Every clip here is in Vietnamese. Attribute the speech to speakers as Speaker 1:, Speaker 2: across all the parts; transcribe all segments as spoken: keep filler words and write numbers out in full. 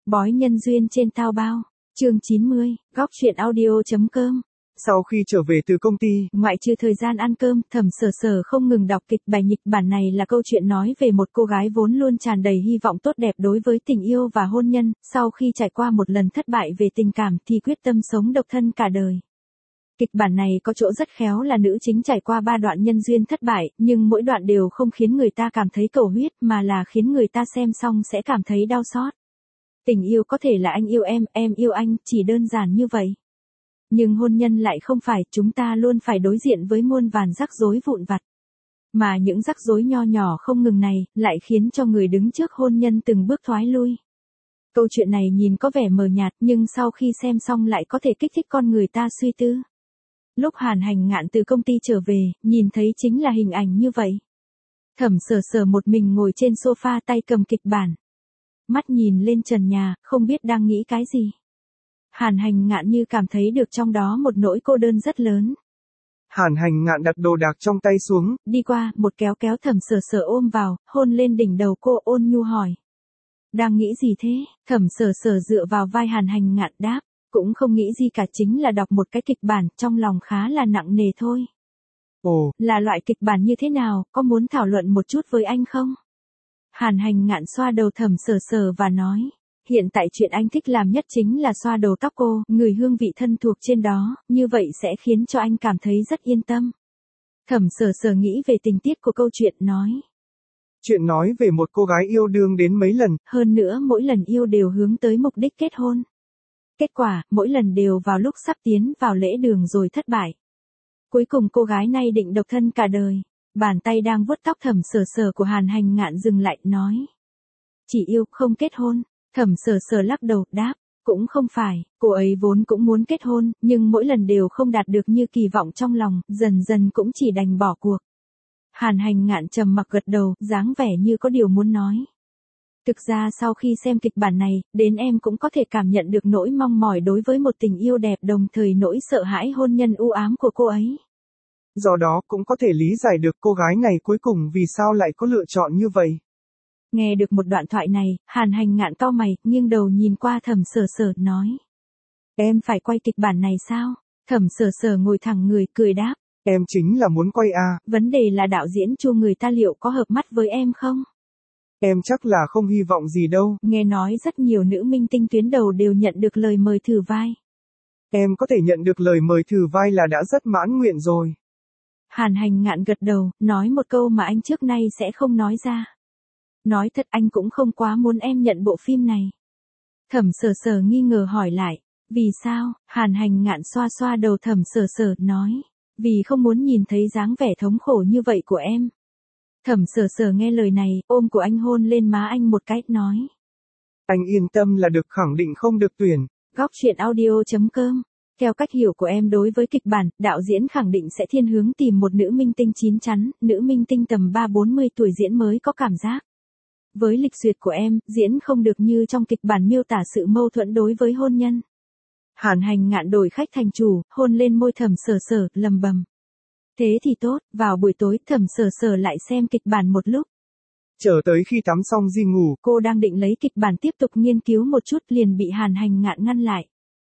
Speaker 1: Bói nhân duyên trên Tao Bao, chương chín mươi, góc truyện audio.com.
Speaker 2: Sau khi trở về từ công ty,
Speaker 1: ngoại trừ thời gian ăn cơm, Thẩm Sở Sở không ngừng đọc kịch bài. Nhịch bản này là câu chuyện nói về một cô gái vốn luôn tràn đầy hy vọng tốt đẹp đối với tình yêu và hôn nhân, sau khi trải qua một lần thất bại về tình cảm thì quyết tâm sống độc thân cả đời. Kịch bản này có chỗ rất khéo là nữ chính trải qua ba đoạn nhân duyên thất bại, nhưng mỗi đoạn đều không khiến người ta cảm thấy cầu huyết mà là khiến người ta xem xong sẽ cảm thấy đau xót. Tình yêu có thể là anh yêu em, em yêu anh, chỉ đơn giản như vậy. Nhưng hôn nhân lại không phải, chúng ta luôn phải đối diện với muôn vàn rắc rối vụn vặt. Mà những rắc rối nho nhỏ không ngừng này, lại khiến cho người đứng trước hôn nhân từng bước thoái lui. Câu chuyện này nhìn có vẻ mờ nhạt nhưng sau khi xem xong lại có thể kích thích con người ta suy tư. Lúc Hàn Hành Ngạn từ công ty trở về, nhìn thấy chính là hình ảnh như vậy. Thẩm Sở Sở một mình ngồi trên sofa tay cầm kịch bản. Mắt nhìn lên trần nhà, không biết đang nghĩ cái gì. Hàn Hành Ngạn như cảm thấy được trong đó một nỗi cô đơn rất lớn.
Speaker 2: Hàn Hành Ngạn đặt đồ đạc trong tay xuống,
Speaker 1: đi qua, một kéo kéo Thẩm Sở Sở ôm vào, hôn lên đỉnh đầu cô, ôn nhu hỏi. Đang nghĩ gì thế? Thẩm Sở Sở dựa vào vai Hàn Hành Ngạn đáp, cũng không nghĩ gì cả, chính là đọc một cái kịch bản, trong lòng khá là nặng nề thôi.
Speaker 2: Ồ,
Speaker 1: là loại kịch bản như thế nào, có muốn thảo luận một chút với anh không? Hàn Hành Ngạn xoa đầu Thẩm Sở Sở và nói. Hiện tại chuyện anh thích làm nhất chính là xoa đầu tóc cô, ngửi hương vị thân thuộc trên đó, như vậy sẽ khiến cho anh cảm thấy rất yên tâm. Thẩm Sở Sở nghĩ về tình tiết của câu chuyện nói.
Speaker 2: Chuyện nói về một cô gái yêu đương đến mấy lần.
Speaker 1: Hơn nữa mỗi lần yêu đều hướng tới mục đích kết hôn. Kết quả, mỗi lần đều vào lúc sắp tiến vào lễ đường rồi thất bại. Cuối cùng cô gái này định độc thân cả đời. Bàn tay đang vuốt tóc Thẩm Sở Sở của Hàn Hành Ngạn dừng lại, nói. Chỉ yêu, không kết hôn. Thẩm Sở Sở lắc đầu, đáp, cũng không phải, cô ấy vốn cũng muốn kết hôn, nhưng mỗi lần đều không đạt được như kỳ vọng trong lòng, dần dần cũng chỉ đành bỏ cuộc. Hàn Hành Ngạn trầm mặc gật đầu, dáng vẻ như có điều muốn nói. Thực ra sau khi xem kịch bản này, đến em cũng có thể cảm nhận được nỗi mong mỏi đối với một tình yêu đẹp, đồng thời nỗi sợ hãi hôn nhân u ám của cô ấy.
Speaker 2: Do đó cũng có thể lý giải được cô gái này cuối cùng vì sao lại có lựa chọn như vậy.
Speaker 1: Nghe được một đoạn thoại này, Hàn Hành Ngạn cau mày, nghiêng đầu nhìn qua Thẩm Sở Sở, nói. Em phải quay kịch bản này sao? Thẩm Sở Sở ngồi thẳng người, cười đáp.
Speaker 2: Em chính là muốn quay à.
Speaker 1: Vấn đề là đạo diễn Chu người ta liệu có hợp mắt với em không?
Speaker 2: Em chắc là không hy vọng gì đâu.
Speaker 1: Nghe nói rất nhiều nữ minh tinh tuyến đầu đều nhận được lời mời thử vai.
Speaker 2: Em có thể nhận được lời mời thử vai là đã rất mãn nguyện rồi.
Speaker 1: Hàn Hành Ngạn gật đầu, nói một câu mà anh trước nay sẽ không nói ra. Nói thật, anh cũng không quá muốn em nhận bộ phim này. Thẩm Sở Sở nghi ngờ hỏi lại. Vì sao? Hàn Hành Ngạn xoa xoa đầu Thẩm Sở Sở, nói. Vì không muốn nhìn thấy dáng vẻ thống khổ như vậy của em. Thẩm Sở Sở nghe lời này, ôm của anh hôn lên má anh một cái, nói.
Speaker 2: Anh yên tâm là được, khẳng định không được tuyển.
Speaker 1: Góc truyện audio.com. Theo cách hiểu của em đối với kịch bản, đạo diễn khẳng định sẽ thiên hướng tìm một nữ minh tinh chín chắn, nữ minh tinh tầm ba bốn mươi tuổi diễn mới có cảm giác. Với lịch duyệt của em, diễn không được như trong kịch bản miêu tả sự mâu thuẫn đối với hôn nhân. Hàn Hành Ngạn đổi khách thành chủ, hôn lên môi Thẩm Sở Sở, lầm bầm. Thế thì tốt, vào buổi tối Thẩm Sở Sở lại xem kịch bản một lúc.
Speaker 2: Chờ tới khi tắm xong đi ngủ.
Speaker 1: Cô đang định lấy kịch bản tiếp tục nghiên cứu một chút liền bị Hàn Hành Ngạn ngăn lại.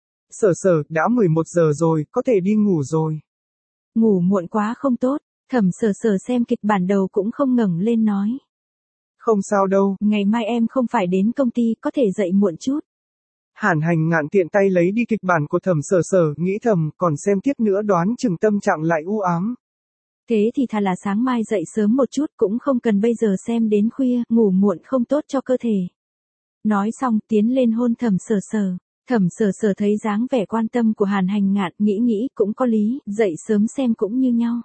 Speaker 2: Sở Sở, đã mười một giờ rồi, có thể đi ngủ rồi.
Speaker 1: Ngủ muộn quá không tốt. Thẩm Sở Sở xem kịch bản đầu cũng không ngẩng lên, nói.
Speaker 2: Không sao đâu.
Speaker 1: Ngày mai em không phải đến công ty, có thể dậy muộn chút.
Speaker 2: Hàn Hành Ngạn tiện tay lấy đi kịch bản của Thẩm Sở Sở, nghĩ thầm, còn xem tiếp nữa đoán chừng tâm trạng lại u ám.
Speaker 1: Thế thì thà là sáng mai dậy sớm một chút, cũng không cần bây giờ xem đến khuya, ngủ muộn không tốt cho cơ thể. Nói xong, tiến lên hôn Thẩm Sở Sở. Thẩm Sở Sở thấy dáng vẻ quan tâm của Hàn Hành Ngạn, nghĩ nghĩ cũng có lý, dậy sớm xem cũng như nhau.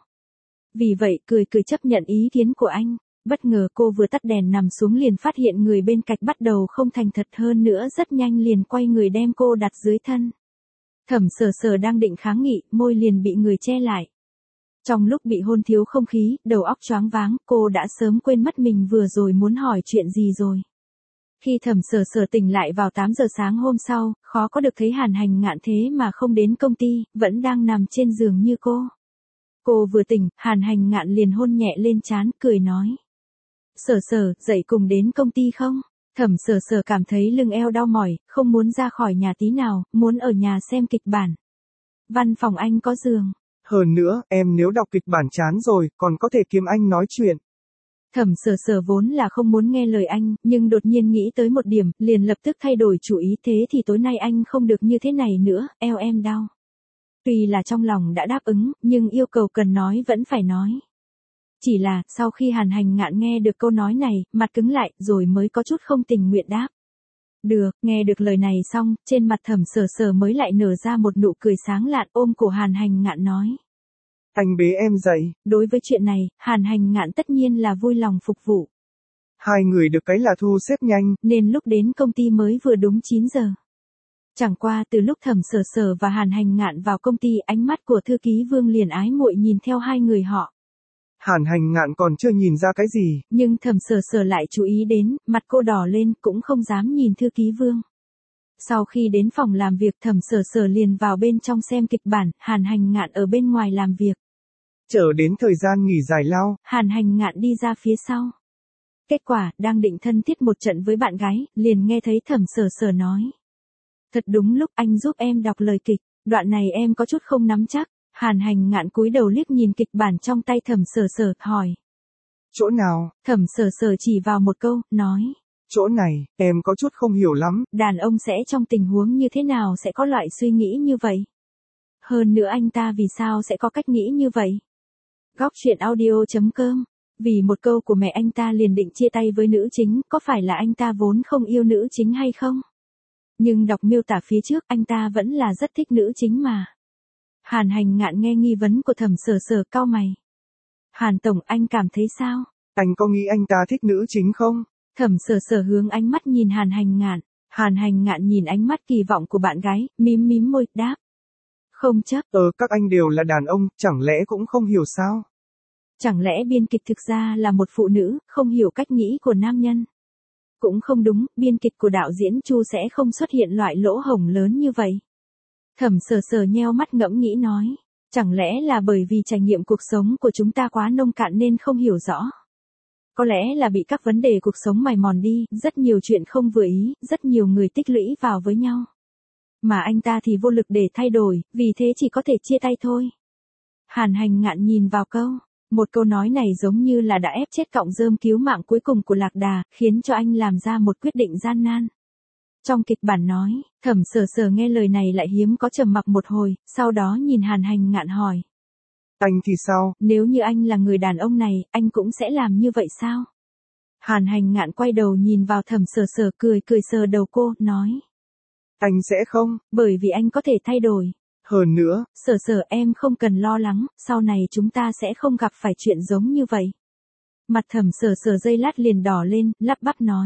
Speaker 1: Vì vậy, cười cười chấp nhận ý kiến của anh. Bất ngờ cô vừa tắt đèn nằm xuống liền phát hiện người bên cạnh bắt đầu không thành thật, hơn nữa rất nhanh liền quay người đem cô đặt dưới thân. Thẩm Sở Sở đang định kháng nghị, môi liền bị người che lại. Trong lúc bị hôn thiếu không khí, đầu óc choáng váng, cô đã sớm quên mất mình vừa rồi muốn hỏi chuyện gì rồi. Khi Thẩm Sở Sở tỉnh lại vào tám giờ sáng hôm sau, khó có được thấy Hàn Hành Ngạn thế mà không đến công ty, vẫn đang nằm trên giường như cô. Cô vừa tỉnh, Hàn Hành Ngạn liền hôn nhẹ lên trán, cười nói. Sở Sở, dậy cùng đến công ty không? Thẩm Sở Sở cảm thấy lưng eo đau mỏi, không muốn ra khỏi nhà tí nào, muốn ở nhà xem kịch bản. Văn phòng anh có giường.
Speaker 2: Hơn nữa, em nếu đọc kịch bản chán rồi, còn có thể kiếm anh nói chuyện.
Speaker 1: Thẩm Sở Sở vốn là không muốn nghe lời anh, nhưng đột nhiên nghĩ tới một điểm, liền lập tức thay đổi chủ ý, thế thì tối nay anh không được như thế này nữa, eo em đau. Tuy là trong lòng đã đáp ứng, nhưng yêu cầu cần nói vẫn phải nói. Chỉ là, sau khi Hàn Hành Ngạn nghe được câu nói này, mặt cứng lại, rồi mới có chút không tình nguyện đáp. Được, nghe được lời này xong, trên mặt Thẩm Sở Sở mới lại nở ra một nụ cười sáng lạn, ôm cổ Hàn Hành Ngạn nói.
Speaker 2: Anh bế em dậy.
Speaker 1: Đối với chuyện này, Hàn Hành Ngạn tất nhiên là vui lòng phục vụ.
Speaker 2: Hai người được cái là thu xếp nhanh,
Speaker 1: nên lúc đến công ty mới vừa đúng chín giờ. Chẳng qua từ lúc Thẩm Sở Sở và Hàn Hành Ngạn vào công ty, ánh mắt của thư ký Vương liền ái muội nhìn theo hai người họ.
Speaker 2: Hàn Hành Ngạn còn chưa nhìn ra cái gì,
Speaker 1: nhưng Thẩm Sở Sở lại chú ý đến, mặt cô đỏ lên, cũng không dám nhìn thư ký Vương. Sau khi đến phòng làm việc, Thẩm Sở Sở liền vào bên trong xem kịch bản, Hàn Hành Ngạn ở bên ngoài làm việc.
Speaker 2: Chờ đến thời gian nghỉ giải lao,
Speaker 1: Hàn Hành Ngạn đi ra phía sau. Kết quả, đang định thân thiết một trận với bạn gái, liền nghe thấy Thẩm Sở Sở nói. Thật đúng lúc anh giúp em đọc lời kịch, đoạn này em có chút không nắm chắc. Hàn Hành Ngạn cúi đầu liếc nhìn kịch bản trong tay Thẩm Sở Sở, hỏi.
Speaker 2: Chỗ nào?
Speaker 1: Thẩm Sở Sở chỉ vào một câu, nói.
Speaker 2: Chỗ này, em có chút không hiểu lắm.
Speaker 1: Đàn ông sẽ trong tình huống như thế nào sẽ có loại suy nghĩ như vậy? Hơn nữa anh ta vì sao sẽ có cách nghĩ như vậy? Góc truyện audio chấm com. Vì một câu của mẹ anh ta liền định chia tay với nữ chính, có phải là anh ta vốn không yêu nữ chính hay không? Nhưng đọc miêu tả phía trước, anh ta vẫn là rất thích nữ chính mà. Hàn Hành Ngạn nghe nghi vấn của Thẩm Sở Sở, cau mày. Hàn Tổng, anh cảm thấy sao?
Speaker 2: Anh có nghĩ anh ta thích nữ chính không?
Speaker 1: Thẩm Sở Sở hướng ánh mắt nhìn Hàn Hành Ngạn. Hàn Hành Ngạn nhìn ánh mắt kỳ vọng của bạn gái, mím mím môi, đáp. Không chấp.
Speaker 2: Ờ, các anh đều là đàn ông, chẳng lẽ cũng không hiểu sao?
Speaker 1: Chẳng lẽ biên kịch thực ra là một phụ nữ, không hiểu cách nghĩ của nam nhân? Cũng không đúng, biên kịch của đạo diễn Chu sẽ không xuất hiện loại lỗ hổng lớn như vậy. Thẩm Sở Sở nheo mắt ngẫm nghĩ nói. Chẳng lẽ là bởi vì trải nghiệm cuộc sống của chúng ta quá nông cạn nên không hiểu rõ? Có lẽ là bị các vấn đề cuộc sống mài mòn đi, rất nhiều chuyện không vừa ý, rất nhiều người tích lũy vào với nhau. Mà anh ta thì vô lực để thay đổi, vì thế chỉ có thể chia tay thôi. Hàn Hành Ngạn nhìn vào câu. Một câu nói này giống như là đã ép chết cọng rơm cứu mạng cuối cùng của Lạc Đà, khiến cho anh làm ra một quyết định gian nan. Trong kịch bản nói, Thẩm Sở Sở nghe lời này lại hiếm có trầm mặc một hồi, sau đó nhìn Hàn Hành Ngạn hỏi.
Speaker 2: Anh thì sao?
Speaker 1: Nếu như anh là người đàn ông này, anh cũng sẽ làm như vậy sao? Hàn Hành Ngạn quay đầu nhìn vào Thẩm Sở Sở, cười cười sờ đầu cô, nói.
Speaker 2: Anh sẽ không,
Speaker 1: bởi vì anh có thể thay đổi.
Speaker 2: Hơn nữa,
Speaker 1: Sở Sở em không cần lo lắng, sau này chúng ta sẽ không gặp phải chuyện giống như vậy. Mặt Thẩm Sở Sở giây lát liền đỏ lên, lắp bắp nói.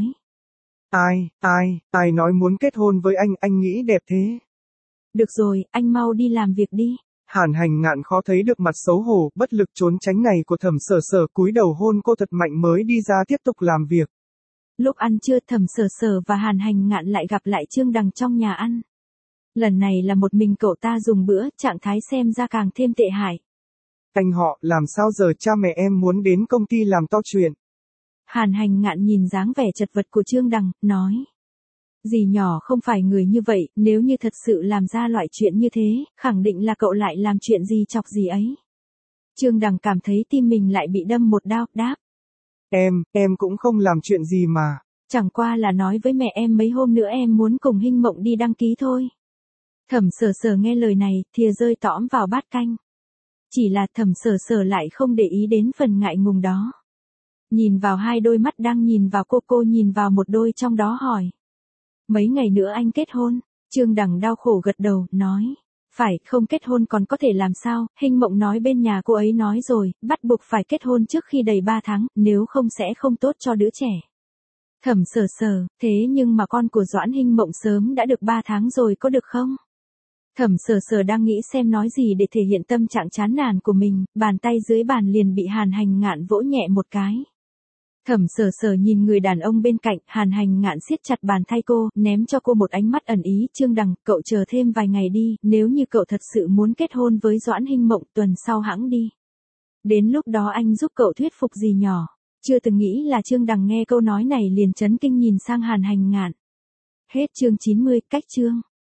Speaker 2: Ai, ai, ai nói muốn kết hôn với anh, anh nghĩ đẹp thế.
Speaker 1: Được rồi, anh mau đi làm việc đi.
Speaker 2: Hàn Hành Ngạn khó thấy được mặt xấu hổ, bất lực trốn tránh này của Thẩm Sở Sở, cúi đầu hôn cô thật mạnh mới đi ra tiếp tục làm việc.
Speaker 1: Lúc ăn trưa, Thẩm Sở Sở và Hàn Hành Ngạn lại gặp lại Trương Đằng trong nhà ăn. Lần này là một mình cậu ta dùng bữa, trạng thái xem ra càng thêm tệ hại.
Speaker 2: Anh họ, làm sao giờ cha mẹ em muốn đến công ty làm to chuyện.
Speaker 1: Hàn Hành Ngạn nhìn dáng vẻ chật vật của Trương Đằng, nói. Dì nhỏ không phải người như vậy, nếu như thật sự làm ra loại chuyện như thế, khẳng định là cậu lại làm chuyện gì chọc gì ấy. Trương Đằng cảm thấy tim mình lại bị đâm một đao, đáp.
Speaker 2: Em, em cũng không làm chuyện gì mà.
Speaker 1: Chẳng qua là nói với mẹ em mấy hôm nữa em muốn cùng Hinh Mộng đi đăng ký thôi. Thẩm Sở Sở nghe lời này, thìa rơi tõm vào bát canh. Chỉ là Thẩm Sở Sở lại không để ý đến phần ngại ngùng đó. Nhìn vào hai đôi mắt đang nhìn vào cô, cô nhìn vào một đôi trong đó hỏi. Mấy ngày nữa anh kết hôn? Trương Đằng đau khổ gật đầu, nói. Phải, không kết hôn còn có thể làm sao, Hinh Mộng nói bên nhà cô ấy nói rồi, bắt buộc phải kết hôn trước khi đầy ba tháng, nếu không sẽ không tốt cho đứa trẻ. Thẩm Sở Sở, thế nhưng mà con của Doãn Hinh Mộng sớm đã được ba tháng rồi có được không? Thẩm Sở Sở đang nghĩ xem nói gì để thể hiện tâm trạng chán nản của mình, bàn tay dưới bàn liền bị Hàn Hành Ngạn vỗ nhẹ một cái. Thẩm Sở Sở nhìn người đàn ông bên cạnh, Hàn Hành Ngạn siết chặt bàn tay cô, ném cho cô một ánh mắt ẩn ý, Trương Đằng, cậu chờ thêm vài ngày đi, nếu như cậu thật sự muốn kết hôn với Doãn Hinh Mộng tuần sau hẵng đi. Đến lúc đó anh giúp cậu thuyết phục dì nhỏ. Chưa từng nghĩ là Trương Đằng nghe câu nói này liền chấn kinh nhìn sang Hàn Hành Ngạn. Hết chương chín mươi, cách chương.